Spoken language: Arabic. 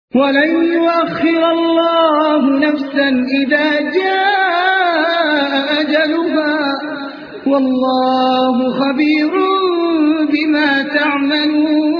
ولن يؤخر الله نفسا إذا جاء أجلها والله خبير بما تعملون